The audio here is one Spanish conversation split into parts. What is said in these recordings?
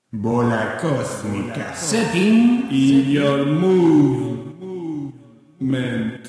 Bola cósmica. Setting in your movement.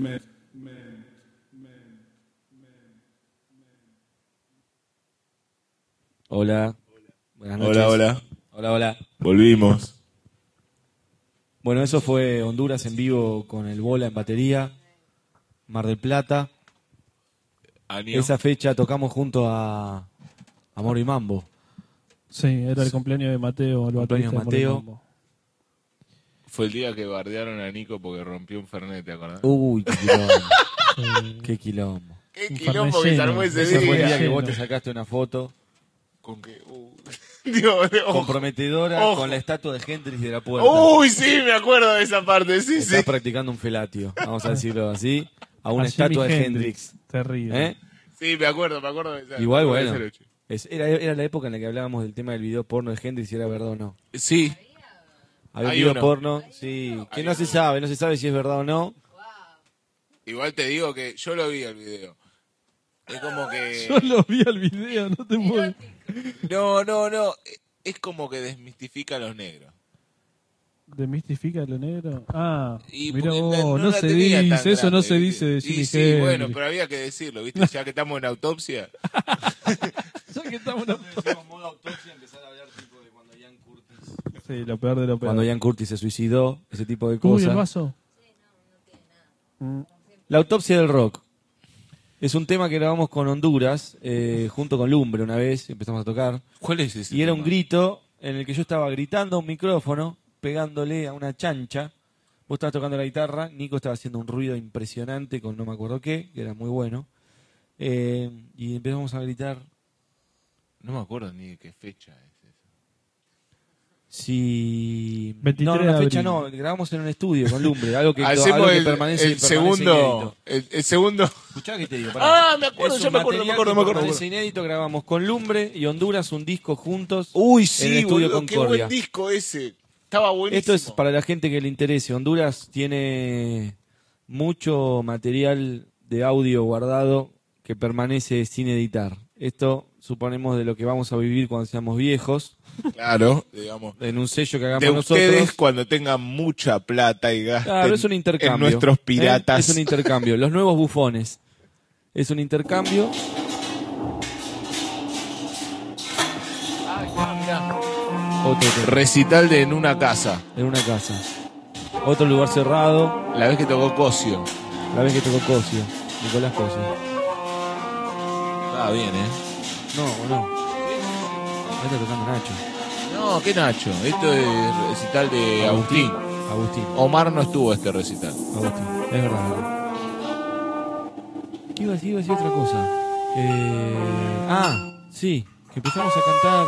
Hola. Buenas noches. Hola. Volvimos. Bueno, eso fue Honduras en vivo con el Bola en batería. Mar del Plata. Año. Esa fecha tocamos junto a Moro y Mambo. Sí, era el cumpleaños de Mateo, el baterista de Moro y Mambo. Fue el día que bardearon a Nico porque rompió un Fernet, ¿te acordás? Uy, qué quilombo. Qué quilombo. Qué Un quilombo Fernet que se armó lleno. ese Ese fue el día que lleno. vos te sacaste una foto Con que... Dios, ojo. comprometedora Ojo. con la estatua de Hendrix de la puerta. Uy, sí, me acuerdo de esa parte, sí, Estás sí. practicando un felatio, vamos a decirlo así, a una A estatua Jimi de Hendrix. Terrible. ¿Eh? Sí, me acuerdo de esa. Igual, me acuerdo bueno. de ese hecho. Era la época en la que hablábamos del tema del video porno de Hendrix, si era verdad o no. Sí, Había un Hay video uno. porno, sí, que Hay no se sabe si es verdad o no. igual te digo que yo lo vi el video. Es como que... Yo lo vi al video, no te puedo. No. Es como que desmistifica a los negros. ¿Demistifica lo negro? Ah, Y mira porque vos, no la se tenía tan dice, eso no grande, se ¿viste? dice de Y Jimi sí, Hendrix. bueno, pero había que decirlo, ¿viste? Ya que estamos en autopsia. Ya que estamos en modo autopsia empezar a hablar tipo de cuando Ian Curtis. Sí, lo peor de lo peor. Cuando Ian Curtis se suicidó, ese tipo de Uy, cosas. el vaso. La autopsia del rock. Es un tema que grabamos con Honduras, junto con Lumbre una vez, empezamos a tocar. ¿Cuál es ese? Y era un tema? grito en el que yo estaba gritando a un micrófono, pegándole a una chancha. Vos estabas tocando la guitarra, Nico estaba haciendo un ruido impresionante con no me acuerdo qué, que era muy bueno. Y empezamos a gritar. No me acuerdo ni de qué fecha es eso. Si... 23 no, la de fecha abril. no, grabamos en un estudio con Lumbre, algo que, Hacemos algo que el permanece inédito. segundo. El segundo. Escuchá que te digo, pará. Me acuerdo, Es ya un me acuerdo, material me que acuerdo. permanece inédito, grabamos con Lumbre y Honduras un disco juntos. Uy, en el sí, estudio boludo, qué Concordia. buen disco ese. Estaba buenísimo. Esto es para la gente que le interese. Honduras tiene mucho material de audio guardado que permanece sin editar. Esto suponemos de lo que vamos a vivir cuando seamos viejos, Claro, digamos. en un sello que hagamos De ustedes nosotros. cuando tengan mucha plata y gasten Claro, es un intercambio. en nuestros piratas. Es un intercambio. Los nuevos bufones. Es un intercambio. Otro tema. Recital de En una casa. En una casa. Otro lugar cerrado. La vez que tocó Cosio. La vez que tocó Cosio. Nicolás Cosio. Estaba bien, No, no. Ahí está tocando Nacho. No, ¿qué Nacho? Esto es recital de Agustín. Agustín. Omar no estuvo a este recital. Agustín. Es verdad. Iba a decir otra cosa. Sí. Que empezamos a cantar.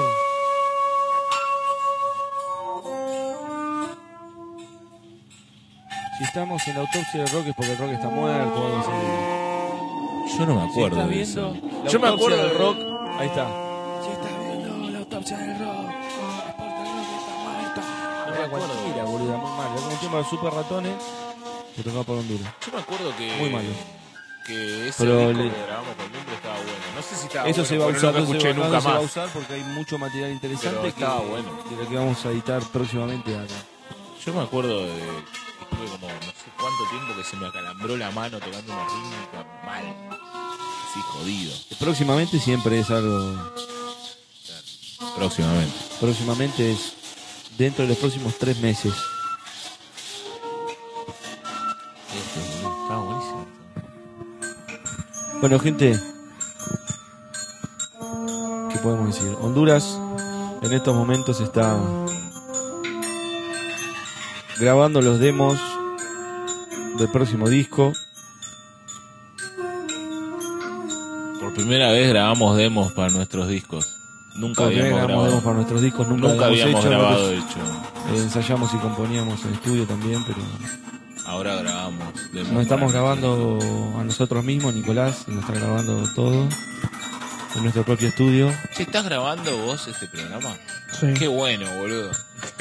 Si estamos en la autopsia del rock es porque el rock está muerto o algo así. Yo no me Si acuerdo estás de viendo eso. la Yo me autopsia acuerdo del de- rock, ahí está. Si estás viendo la autopsia del rock, es porque el rock está muerto. No me Era acuerdo. cualquiera, boludo, muy malo. Era como un tema de Super Ratones que tocaba por Honduras. Yo me acuerdo que... Muy malo. Que ese Pero disco le- que grabamos con Lumbre estaba bueno. No sé si estaba Eso bueno, se va a porque usar, no lo escuché no nunca se va a más. usar porque hay mucho material interesante Pero estaba que, bueno. de lo que vamos a editar próximamente acá. Yo me acuerdo de... Estuve como no sé cuánto tiempo que se me acalambró la mano tocando una rítmica mal. Así jodido. Próximamente siempre es algo. Próximamente. Próximamente es dentro de los próximos 3 meses. Estaba buenísimo. Bueno, gente, ¿qué podemos decir? Honduras en estos momentos está grabando los demos del próximo disco. Por primera vez grabamos demos para nuestros discos. Nunca Porque habíamos grabamos grabado. demos para nuestros discos, nunca Nunca habíamos hecho. grabado, de nosotros, hecho. ensayamos y componíamos en estudio también, pero Ahora grabamos demos. no estamos para grabando a nosotros mismos. Nicolás nos está grabando todo en nuestro propio estudio. Che, ¿estás grabando vos este programa? Sí. Qué bueno, boludo.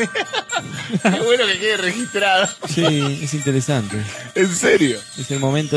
Qué bueno que quede registrado. Sí, es interesante. En serio. Es el momento